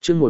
chương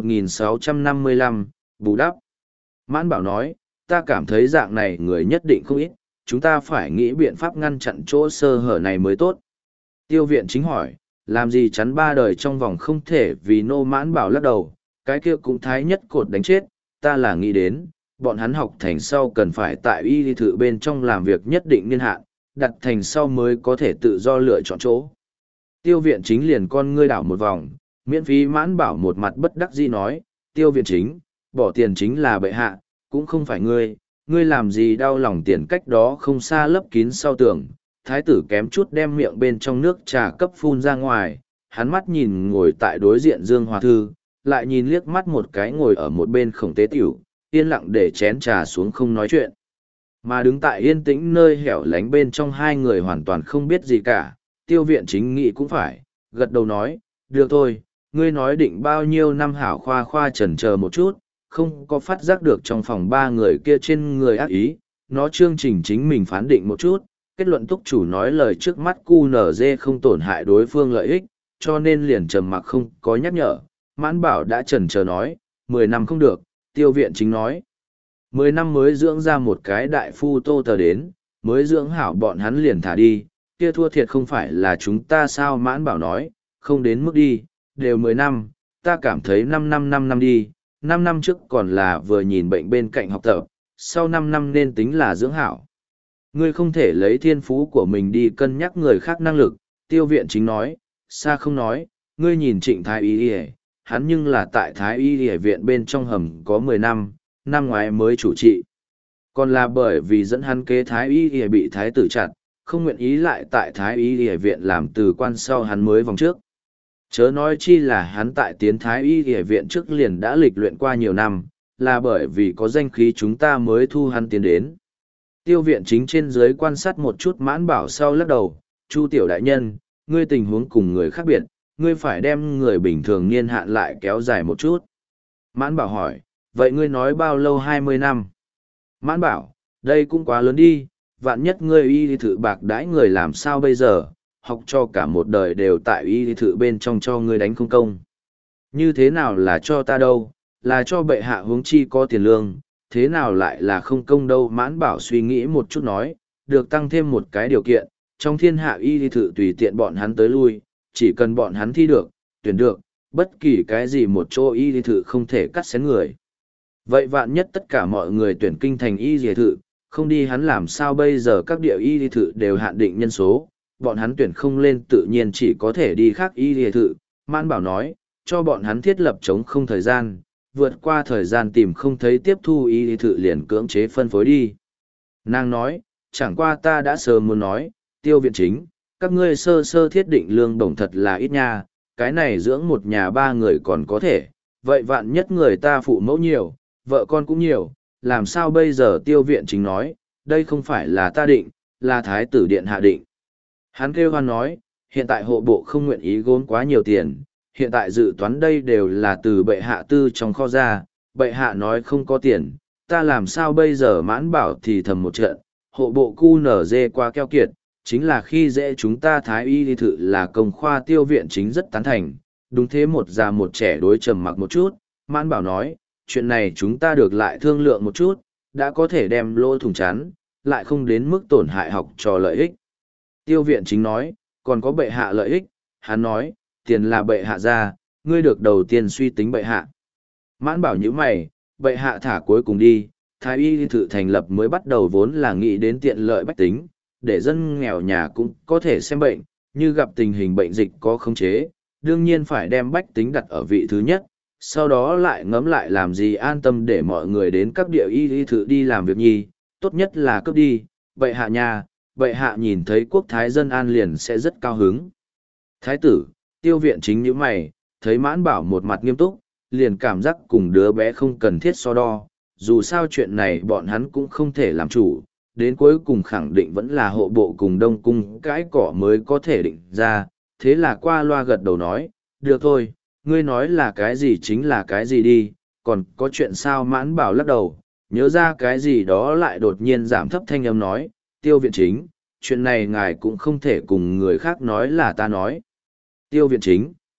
1655, bù đắp. Mãn Bảo nói, ta cảm thấy dạng này người nhất định không ít, chúng ta phải nghĩ biện pháp ngăn chặn chỗ sơ hở này mới tốt. Tiêu Viện Chính hỏi, làm gì chắn 3 đời trong vòng không thể, vì nô Mãn Bảo lắc đầu, cái kia cũng thái nhất cột đánh chết, ta là nghĩ đến, bọn hắn học thành sau cần phải tại y thự bên trong làm việc nhất định niên hạn, đặt thành sau mới có thể tự do lựa chọn chỗ. Tiêu Viện Chính liền con ngươi đảo một vòng, miễn phí. Mãn Bảo một mặt bất đắc dĩ nói, Tiêu Viện Chính, bỏ tiền chính là bệ hạ, cũng không phải ngươi làm gì đau lòng tiền, cách đó không xa lấp kín sau tường. Thái tử kém chút đem miệng bên trong nước trà cấp phun ra ngoài, hắn mắt nhìn ngồi tại đối diện Dương Hòa Thư, lại nhìn liếc mắt một cái ngồi ở một bên Khổng Tế Tiểu, yên lặng để chén trà xuống không nói chuyện. Mà đứng tại yên tĩnh nơi hẻo lánh bên trong hai người hoàn toàn không biết gì cả. Tiêu Viện Chính nghĩ cũng phải, gật đầu nói, được thôi, ngươi nói định bao nhiêu năm hảo. Khoa chần chờ một chút, không có phát giác được trong phòng 3 người kia trên người ác ý, nó chương trình chính mình phán định một chút, kết luận túc chủ nói lời trước mắt QNZ không tổn hại đối phương lợi ích, cho nên liền trầm mặc không có nhắc nhở. Mãn Bảo đã chần chờ nói, 10 năm không được. Tiêu Viện Chính nói, 10 năm mới dưỡng ra một cái đại phu Tô Tờ đến, mới dưỡng hảo bọn hắn liền thả đi, kia thua thiệt không phải là chúng ta sao? Mãn Bảo nói, không đến mức đi, đều 10 năm, ta cảm thấy 5 năm đi, 5 năm trước còn là vừa nhìn bệnh bên cạnh học tập, sau 5 năm nên tính là dưỡng hảo. Ngươi không thể lấy thiên phú của mình đi cân nhắc người khác năng lực. Tiêu Viện Chính nói, xa không nói, ngươi nhìn Trịnh Thái Y Y, hắn nhưng là tại Thái Y Y viện bên trong hầm có 10 năm, năm ngoái mới chủ trị. Còn là bởi vì dẫn hắn kế Thái Y Y bị thái tử chặt, không nguyện ý lại tại Thái Y Y viện làm từ quan sau hắn mới vòng trước. Chớ nói chi là hắn tại tiến Thái Y Y viện trước liền đã lịch luyện qua nhiều năm, là bởi vì có danh khí chúng ta mới thu hắn tiến đến. Tiêu Viện Chính trên dưới quan sát một chút Mãn Bảo sau lắc đầu, Chu tiểu đại nhân, ngươi tình huống cùng người khác biệt, ngươi phải đem người bình thường niên hạn lại kéo dài một chút. Mãn Bảo hỏi, vậy ngươi nói bao lâu? 20 năm. Mãn Bảo, đây cũng quá lớn đi, vạn nhất ngươi y thự bạc đãi người làm sao bây giờ, học cho cả một đời đều tại y thự bên trong cho ngươi đánh không công. Như thế nào là cho ta đâu, là cho bệ hạ huống chi có tiền lương, thế nào lại là không công đâu? Mãn Bảo suy nghĩ một chút nói, được tăng thêm một cái điều kiện, trong thiên hạ y thự tùy tiện bọn hắn tới lui, chỉ cần bọn hắn thi được, tuyển được, bất kỳ cái gì một chỗ y thự không thể cắt xén người. Vậy vạn nhất tất cả mọi người tuyển kinh thành y thự, không đi hắn làm sao bây giờ? Các địa y thự đều hạn định nhân số, bọn hắn tuyển không lên tự nhiên chỉ có thể đi khác y thự. Mãn Bảo nói, cho bọn hắn thiết lập chống không thời gian, vượt qua thời gian tìm không thấy tiếp thu y thự liền cưỡng chế phân phối đi. Nàng nói, chẳng qua ta đã sớm muốn nói, Tiêu Viện Chính, các ngươi sơ thiết định lương bổng thật là ít nha, cái này dưỡng một nhà 3 người còn có thể, vậy vạn nhất người ta phụ mẫu nhiều, vợ con cũng nhiều, làm sao bây giờ? Tiêu Viện Chính nói, đây không phải là ta định, là Thái tử điện hạ định. Hắn kêu hoan nói, hiện tại hộ bộ không nguyện ý gốm quá nhiều tiền, hiện tại dự toán đây đều là từ bệ hạ tư trong kho ra, bệ hạ nói không có tiền, ta làm sao bây giờ? Mãn Bảo thì thầm một trận, hộ bộ QNZ quá keo kiệt, chính là khi dễ chúng ta Thái Y thự là công khoa. Tiêu Viện Chính rất tán thành, đúng thế. Một già một trẻ đối trầm mặc một chút. Mãn Bảo nói, chuyện này chúng ta được lại thương lượng một chút, đã có thể đem lỗ thủng chắn, lại không đến mức tổn hại học trò lợi ích. Tiêu Viện Chính nói, còn có bệ hạ lợi ích. Hắn nói, tiền là bệ hạ ra, ngươi được đầu tiên suy tính bệ hạ. Mãn Bảo như mày, bệ hạ thả cuối cùng đi. Thái Y thự thành lập mới bắt đầu vốn là nghĩ đến tiện lợi bách tính, để dân nghèo nhà cũng có thể xem bệnh, như gặp tình hình bệnh dịch có khống chế, đương nhiên phải đem bách tính đặt ở vị thứ nhất, sau đó lại ngẫm lại làm gì an tâm để mọi người đến các địa y thự đi làm việc nhi, tốt nhất là cướp đi. Bệ hạ nhà, bệ hạ nhìn thấy quốc thái dân an liền sẽ rất cao hứng. Thái tử, Tiêu Viện Chính như mày, thấy Mãn Bảo một mặt nghiêm túc, liền cảm giác cùng đứa bé không cần thiết so đo, dù sao chuyện này bọn hắn cũng không thể làm chủ, đến cuối cùng khẳng định vẫn là hộ bộ cùng Đông Cung cãi cỏ mới có thể định ra, thế là qua loa gật đầu nói, được thôi, ngươi nói là cái gì chính là cái gì đi, còn có chuyện sao? Mãn Bảo lắc đầu, nhớ ra cái gì đó lại đột nhiên giảm thấp thanh âm nói, Tiêu Viện Chính, chuyện này ngài cũng không thể cùng người khác nói là ta nói. Tiêu Viện Chính,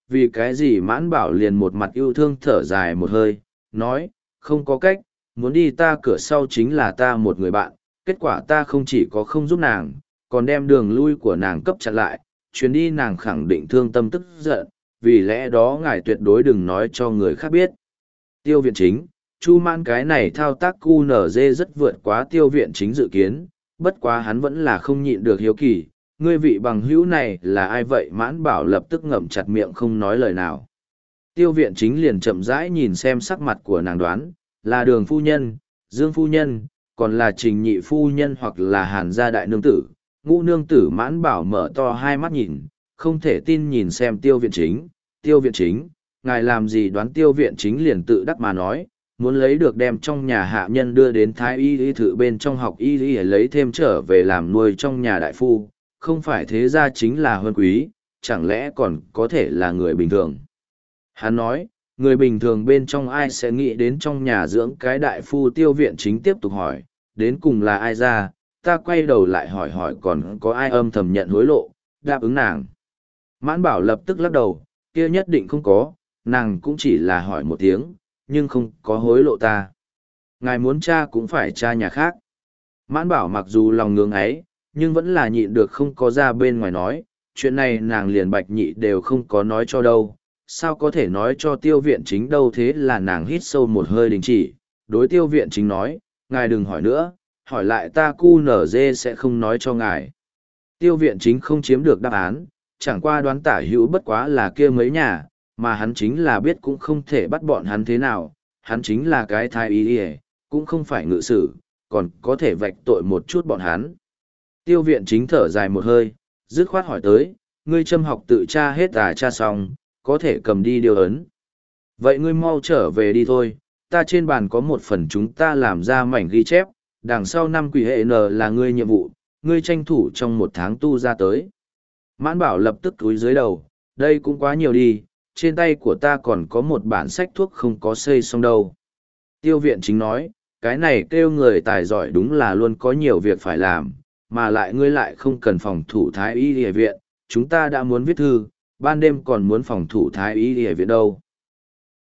vì cái gì Mãn Bảo liền một mặt yêu thương thở dài một hơi, nói, không có cách, muốn đi ta cửa sau chính là ta một người bạn, kết quả ta không chỉ có không giúp nàng, còn đem đường lui của nàng cấp chặn lại, chuyến đi nàng khẳng định thương tâm tức giận, vì lẽ đó ngài tuyệt đối đừng nói cho người khác biết. Tiêu viện chính, Chu Mãn cái này thao tác QNZ rất vượt quá tiêu viện chính dự kiến, bất quá hắn vẫn là không nhịn được hiếu kỳ, ngươi vị bằng hữu này là ai vậy? Mãn Bảo lập tức ngậm chặt miệng không nói lời nào. Tiêu viện chính liền chậm rãi nhìn xem sắc mặt của nàng đoán, là Đường phu nhân, Dương phu nhân, còn là Trình nhị phu nhân hoặc là Hàn gia đại nương tử. Ngũ nương tử. Mãn Bảo mở to hai mắt nhìn, không thể tin nhìn xem tiêu viện chính. Tiêu viện chính, ngài làm gì? Đoán tiêu viện chính liền tự đắc mà nói, muốn lấy được đem trong nhà hạ nhân đưa đến thái y thự bên trong học y lấy thêm trở về làm nuôi trong nhà đại phu, không phải thế ra chính là huân quý, chẳng lẽ còn có thể là người bình thường. Hắn nói, người bình thường bên trong ai sẽ nghĩ đến trong nhà dưỡng cái đại phu? Tiêu viện chính tiếp tục hỏi, đến cùng là ai ra? Ta quay đầu lại hỏi hỏi còn có ai âm thầm nhận hối lộ, đáp ứng nàng. Mãn Bảo lập tức lắc đầu, kia nhất định không có, nàng cũng chỉ là hỏi một tiếng, nhưng không có hối lộ ta. Ngài muốn tra cũng phải tra nhà khác. Mãn Bảo mặc dù lòng ngưỡng ấy, nhưng vẫn là nhịn được không có ra bên ngoài nói, chuyện này nàng liền Bạch Nhị đều không có nói cho đâu, sao có thể nói cho tiêu viện chính đâu? Thế là nàng hít sâu một hơi đình chỉ, đối tiêu viện chính nói, ngài đừng hỏi nữa, hỏi lại ta QNZ sẽ không nói cho ngài. Tiêu viện chính không chiếm được đáp án, chẳng qua đoán tả hữu bất quá là kia mấy nhà, mà hắn chính là biết cũng không thể bắt bọn hắn thế nào, hắn chính là cái thái y cũng không phải ngự sử, còn có thể vạch tội một chút bọn hắn. Tiêu viện chính thở dài một hơi, dứt khoát hỏi tới, ngươi châm học tự tra hết tra xong, có thể cầm đi điều ấn. Vậy ngươi mau trở về đi thôi, ta trên bàn có một phần chúng ta làm ra mảnh ghi chép, đằng sau năm quỷ hệ N là ngươi nhiệm vụ, ngươi tranh thủ trong một tháng tu ra tới. Mãn Bảo lập tức cúi dưới đầu, đây cũng quá nhiều đi, trên tay của ta còn có một bản sách thuốc không có xây xong đâu. Tiêu viện chính nói, cái này kêu người tài giỏi đúng là luôn có nhiều việc phải làm, mà lại ngươi lại không cần phòng thủ thái y y viện, chúng ta đã muốn viết thư, ban đêm còn muốn phòng thủ thái y y viện đâu.